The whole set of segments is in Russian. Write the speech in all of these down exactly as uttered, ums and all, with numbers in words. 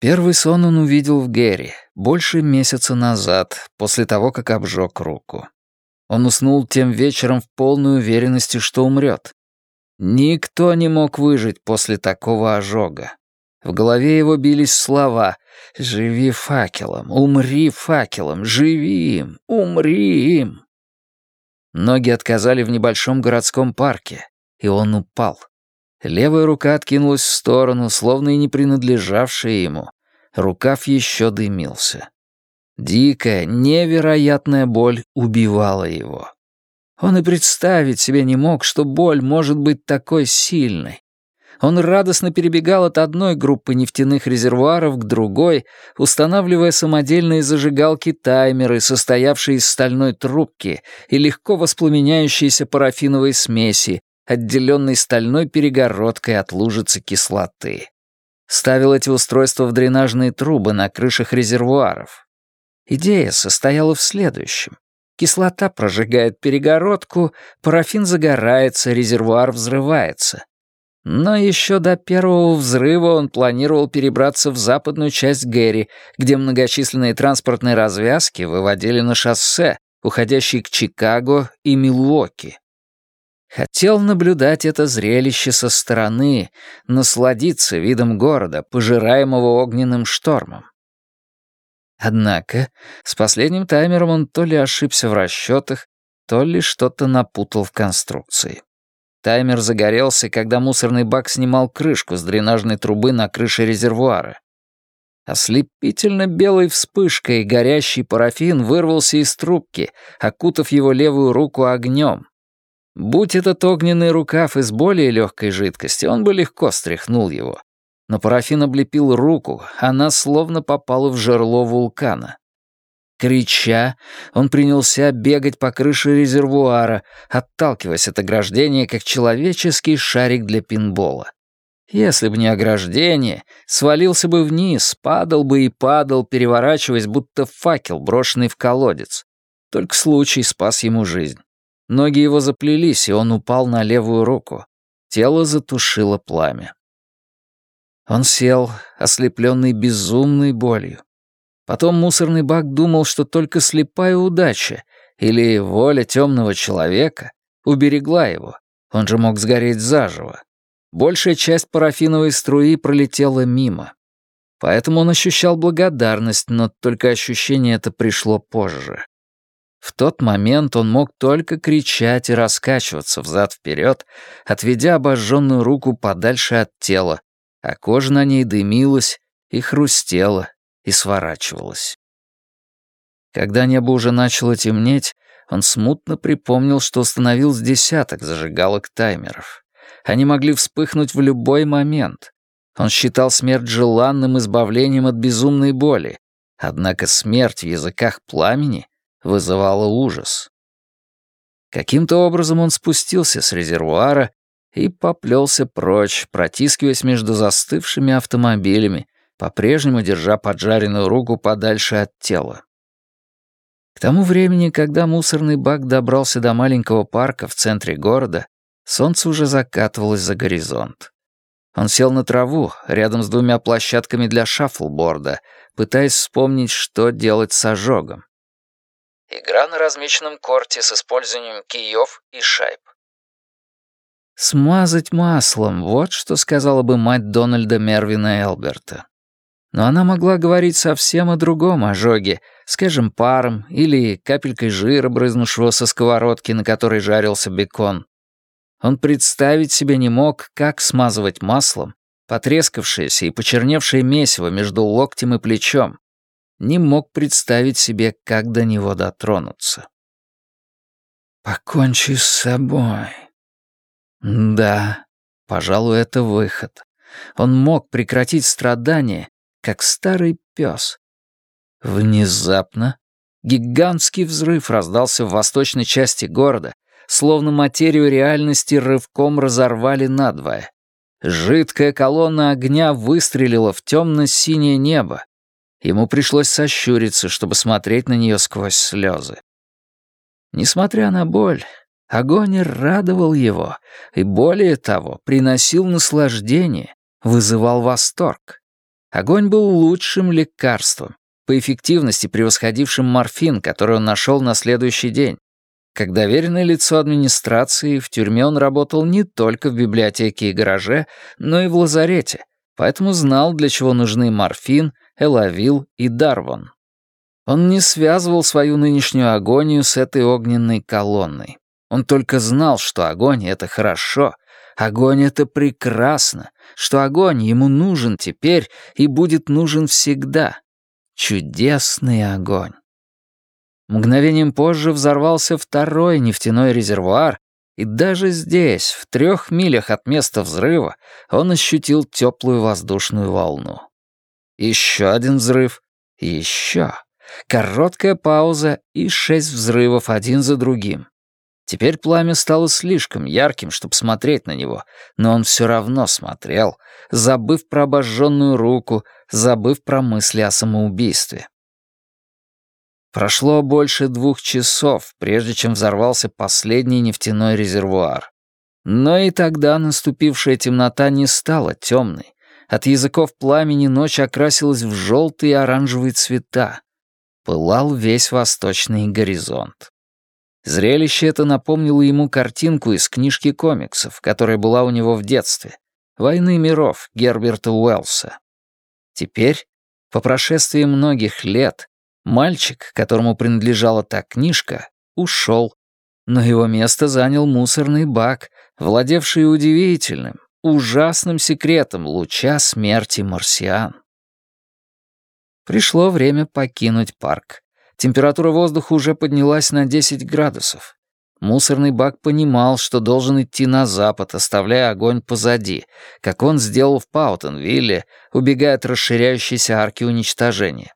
Первый сон он увидел в Гэри больше месяца назад, после того, как обжег руку. Он уснул тем вечером в полной уверенности, что умрет. Никто не мог выжить после такого ожога. В голове его бились слова «Живи факелом, умри факелом, живи им, умри им». Ноги отказали в небольшом городском парке, и он упал. Левая рука откинулась в сторону, словно и не принадлежавшая ему. Рукав еще дымился. Дикая, невероятная боль убивала его. Он и представить себе не мог, что боль может быть такой сильной. Он радостно перебегал от одной группы нефтяных резервуаров к другой, устанавливая самодельные зажигалки-таймеры, состоявшие из стальной трубки и легко воспламеняющейся парафиновой смеси, отделенной стальной перегородкой от лужицы кислоты. Ставил эти устройства в дренажные трубы на крышах резервуаров. Идея состояла в следующем. Кислота прожигает перегородку, парафин загорается, резервуар взрывается. Но еще до первого взрыва он планировал перебраться в западную часть Гэри, где многочисленные транспортные развязки выводили на шоссе, уходящие к Чикаго и Милуоки. Хотел наблюдать это зрелище со стороны, насладиться видом города, пожираемого огненным штормом. Однако с последним таймером он то ли ошибся в расчетах, то ли что-то напутал в конструкции. Таймер загорелся, когда мусорный бак снимал крышку с дренажной трубы на крыше резервуара. Ослепительно белой вспышкой горящий парафин вырвался из трубки, окутав его левую руку огнем. Будь этот огненный рукав из более легкой жидкости, он бы легко стряхнул его. Но парафин облепил руку, она словно попала в жерло вулкана. Крича, он принялся бегать по крыше резервуара, отталкиваясь от ограждения, как человеческий шарик для пинбола. Если бы не ограждение, свалился бы вниз, падал бы и падал, переворачиваясь, будто факел, брошенный в колодец. Только случай спас ему жизнь. Ноги его заплелись, и он упал на левую руку. Тело затушило пламя. Он сел, ослепленный безумной болью. Потом мусорный бак думал, что только слепая удача или воля темного человека уберегла его. Он же мог сгореть заживо. Большая часть парафиновой струи пролетела мимо. Поэтому он ощущал благодарность, но только ощущение это пришло позже. В тот момент он мог только кричать и раскачиваться взад-вперед, отведя обожженную руку подальше от тела, а кожа на ней дымилась и хрустела и сворачивалась. Когда небо уже начало темнеть, он смутно припомнил, что установил с десяток зажигалок-таймеров. Они могли вспыхнуть в любой момент. Он считал смерть желанным избавлением от безумной боли, однако смерть в языках пламени вызывала ужас. Каким-то образом он спустился с резервуара и поплелся прочь, протискиваясь между застывшими автомобилями, по-прежнему держа поджаренную руку подальше от тела. К тому времени, когда мусорный бак добрался до маленького парка в центре города, солнце уже закатывалось за горизонт. Он сел на траву, рядом с двумя площадками для шаффлборда, пытаясь вспомнить, что делать с ожогом. Игра на размеченном корте с использованием киев и шайб. «Смазать маслом» — вот что сказала бы мать Дональда Мервина Элберта. Но она могла говорить совсем о другом ожоге, скажем, паром или капелькой жира, брызнувшего со сковородки, на которой жарился бекон. Он представить себе не мог, как смазывать маслом потрескавшееся и почерневшее месиво между локтем и плечом. Не мог представить себе, как до него дотронуться. «Покончи с собой». Да, пожалуй, это выход. Он мог прекратить страдания, как старый пес. Внезапно гигантский взрыв раздался в восточной части города, словно материю реальности рывком разорвали надвое. Жидкая колонна огня выстрелила в темно-синее небо. Ему пришлось сощуриться, чтобы смотреть на нее сквозь слезы. Несмотря на боль, огонь радовал его, и более того, приносил наслаждение, вызывал восторг. Огонь был лучшим лекарством, по эффективности превосходившим морфин, который он нашел на следующий день. Как доверенное лицо администрации, в тюрьме он работал не только в библиотеке и гараже, но и в лазарете, поэтому знал, для чего нужны морфин, элавил и дарвон. Он не связывал свою нынешнюю агонию с этой огненной колонной. Он только знал, что огонь — это хорошо, огонь — это прекрасно, что огонь ему нужен теперь и будет нужен всегда. Чудесный огонь. Мгновением позже взорвался второй нефтяной резервуар, и даже здесь, в трех милях от места взрыва, он ощутил теплую воздушную волну. Еще один взрыв, еще. Короткая пауза и шесть взрывов один за другим. Теперь пламя стало слишком ярким, чтобы смотреть на него, но он все равно смотрел, забыв про обожженную руку, забыв про мысли о самоубийстве. Прошло больше двух часов, прежде чем взорвался последний нефтяной резервуар. Но и тогда наступившая темнота не стала темной. От языков пламени ночь окрасилась в желтые и оранжевые цвета. Пылал весь восточный горизонт. Зрелище это напомнило ему картинку из книжки комиксов, которая была у него в детстве. «Войны миров» Герберта Уэллса. Теперь, по прошествии многих лет, мальчик, которому принадлежала та книжка, ушел, но его место занял мусорный бак, владевший удивительным, ужасным секретом луча смерти марсиан. Пришло время покинуть парк. Температура воздуха уже поднялась на десять градусов. Мусорный бак понимал, что должен идти на запад, оставляя огонь позади, как он сделал в Паутонвилле, убегая от расширяющейся арки уничтожения.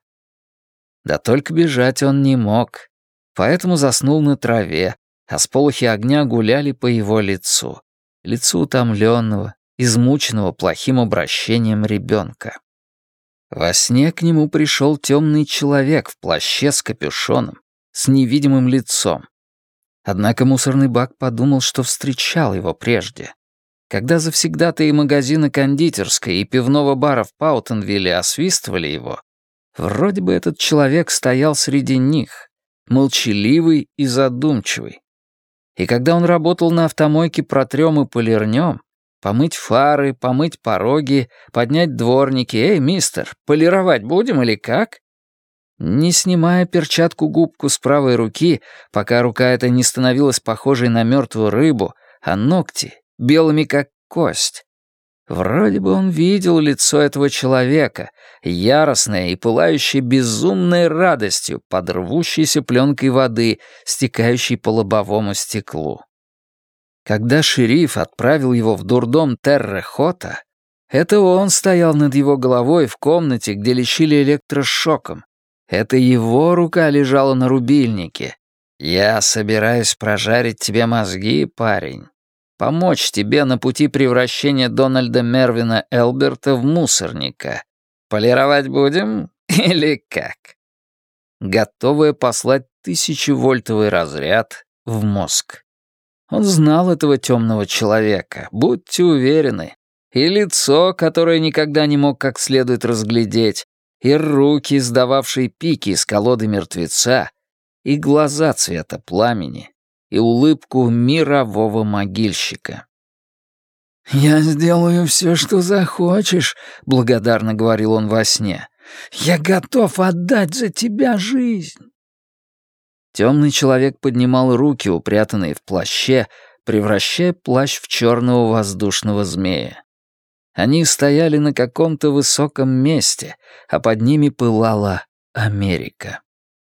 Да только бежать он не мог, поэтому заснул на траве, а сполохи огня гуляли по его лицу, лицу утомленного, измученного плохим обращением ребенка. Во сне к нему пришел темный человек в плаще с капюшоном, с невидимым лицом. Однако мусорный бак подумал, что встречал его прежде. Когда завсегдатаи магазина кондитерской и пивного бара в Паутонвилле освистывали его, вроде бы этот человек стоял среди них, молчаливый и задумчивый. И когда он работал на автомойке протрём и полирнём, помыть фары, помыть пороги, поднять дворники. «Эй, мистер, полировать будем или как?» Не снимая перчатку-губку с правой руки, пока рука эта не становилась похожей на мертвую рыбу, а ногти — белыми как кость. Вроде бы он видел лицо этого человека, яростное и пылающее безумной радостью под рвущейся пленкой воды, стекающей по лобовому стеклу. Когда шериф отправил его в дурдом Терре-Хота, это он стоял над его головой в комнате, где лечили электрошоком. Это его рука лежала на рубильнике. «Я собираюсь прожарить тебе мозги, парень. Помочь тебе на пути превращения Дональда Мервина Элберта в мусорника. Полировать будем или как?» Готовая послать тысячевольтовый разряд в мозг. Он знал этого темного человека, будьте уверены. И лицо, которое никогда не мог как следует разглядеть, и руки, сдававшие пики из колоды мертвеца, и глаза цвета пламени, и улыбку мирового могильщика. «Я сделаю все, что захочешь», — благодарно говорил он во сне. «Я готов отдать за тебя жизнь». Темный человек поднимал руки, упрятанные в плаще, превращая плащ в черного воздушного змея. Они стояли на каком-то высоком месте, а под ними пылала Америка.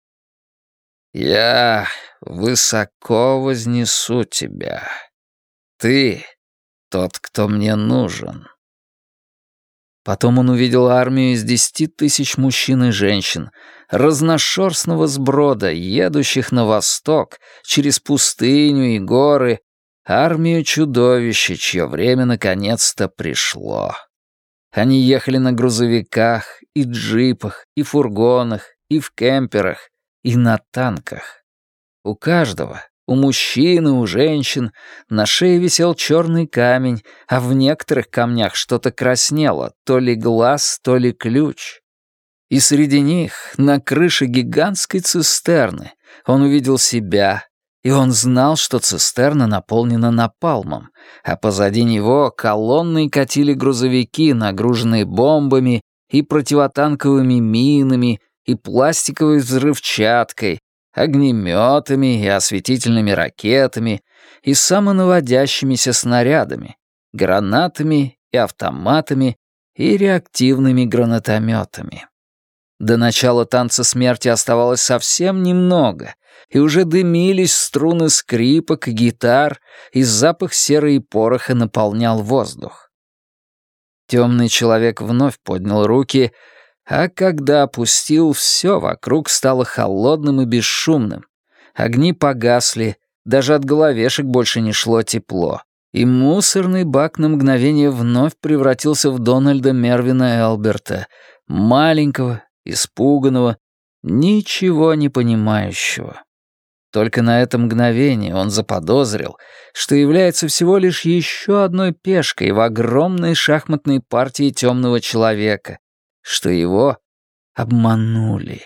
«Я высоко вознесу тебя. Ты тот, кто мне нужен». Потом он увидел армию из десяти тысяч мужчин и женщин, разношерстного сброда, едущих на восток, через пустыню и горы, армию чудовища, чье время наконец-то пришло. Они ехали на грузовиках, и джипах, и фургонах, и в кемперах, и на танках. У каждого, У мужчин и у женщин на шее висел черный камень, а в некоторых камнях что-то краснело, то ли глаз, то ли ключ. И среди них, на крыше гигантской цистерны, он увидел себя, и он знал, что цистерна наполнена напалмом, а позади него колонной катили грузовики, нагруженные бомбами и противотанковыми минами, и пластиковой взрывчаткой, огнеметами и осветительными ракетами, и самонаводящимися снарядами, гранатами и автоматами, и реактивными гранатометами. До начала танца смерти оставалось совсем немного, и уже дымились струны скрипок и гитар, и запах серы и пороха наполнял воздух. Темный человек вновь поднял руки, а когда опустил, все вокруг стало холодным и бесшумным. Огни погасли, даже от головешек больше не шло тепло, и мусорный бак на мгновение вновь превратился в Дональда Мервина Элберта, маленького, испуганного, ничего не понимающего. Только на это мгновение он заподозрил, что является всего лишь еще одной пешкой в огромной шахматной партии темного человека, что его обманули.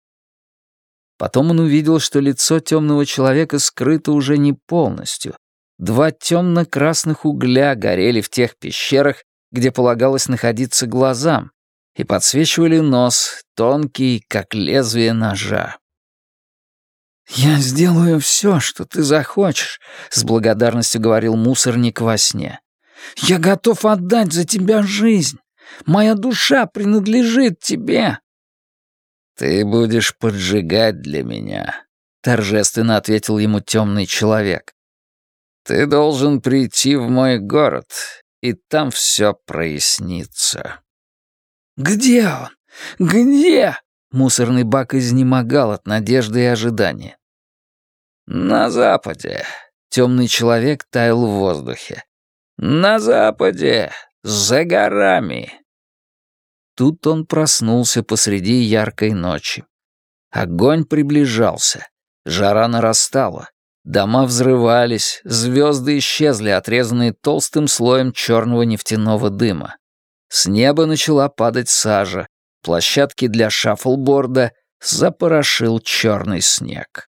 Потом он увидел, что лицо темного человека скрыто уже не полностью. Два темно-красных угля горели в тех пещерах, где полагалось находиться глазам, и подсвечивали нос, тонкий, как лезвие ножа. «Я сделаю все, что ты захочешь», — с благодарностью говорил мусорник во сне. «Я готов отдать за тебя жизнь. Моя душа принадлежит тебе». «Ты будешь поджигать для меня», — торжественно ответил ему темный человек. «Ты должен прийти в мой город, и там все прояснится». «Где он? Где?» Мусорный бак изнемогал от надежды и ожидания. «На западе». Темный человек таял в воздухе. «На западе, за горами». Тут он проснулся посреди яркой ночи. Огонь приближался, жара нарастала, дома взрывались, звезды исчезли, отрезанные толстым слоем черного нефтяного дыма. С неба начала падать сажа, площадки для шаффлборда запорошил черный снег.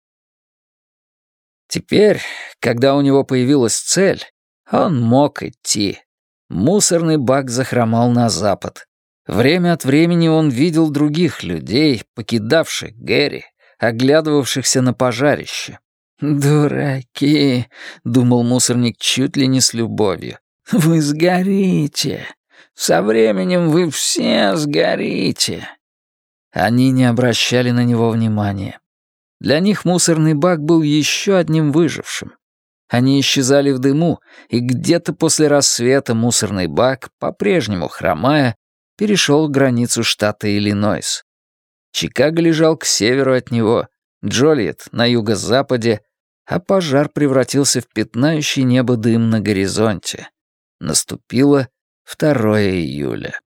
Теперь, когда у него появилась цель, он мог идти. Мусорный бак захромал на запад. Время от времени он видел других людей, покидавших Гэри, оглядывавшихся на пожарище. «Дураки», — думал мусорник чуть ли не с любовью, — «вы сгорите. Со временем вы все сгорите». Они не обращали на него внимания. Для них мусорный бак был еще одним выжившим. Они исчезали в дыму, и где-то после рассвета мусорный бак, по-прежнему хромая, перешел границу штата Иллинойс. Чикаго лежал к северу от него, Джольет — на юго-западе, а пожар превратился в пятнающий небо дым на горизонте. Наступило второе июля.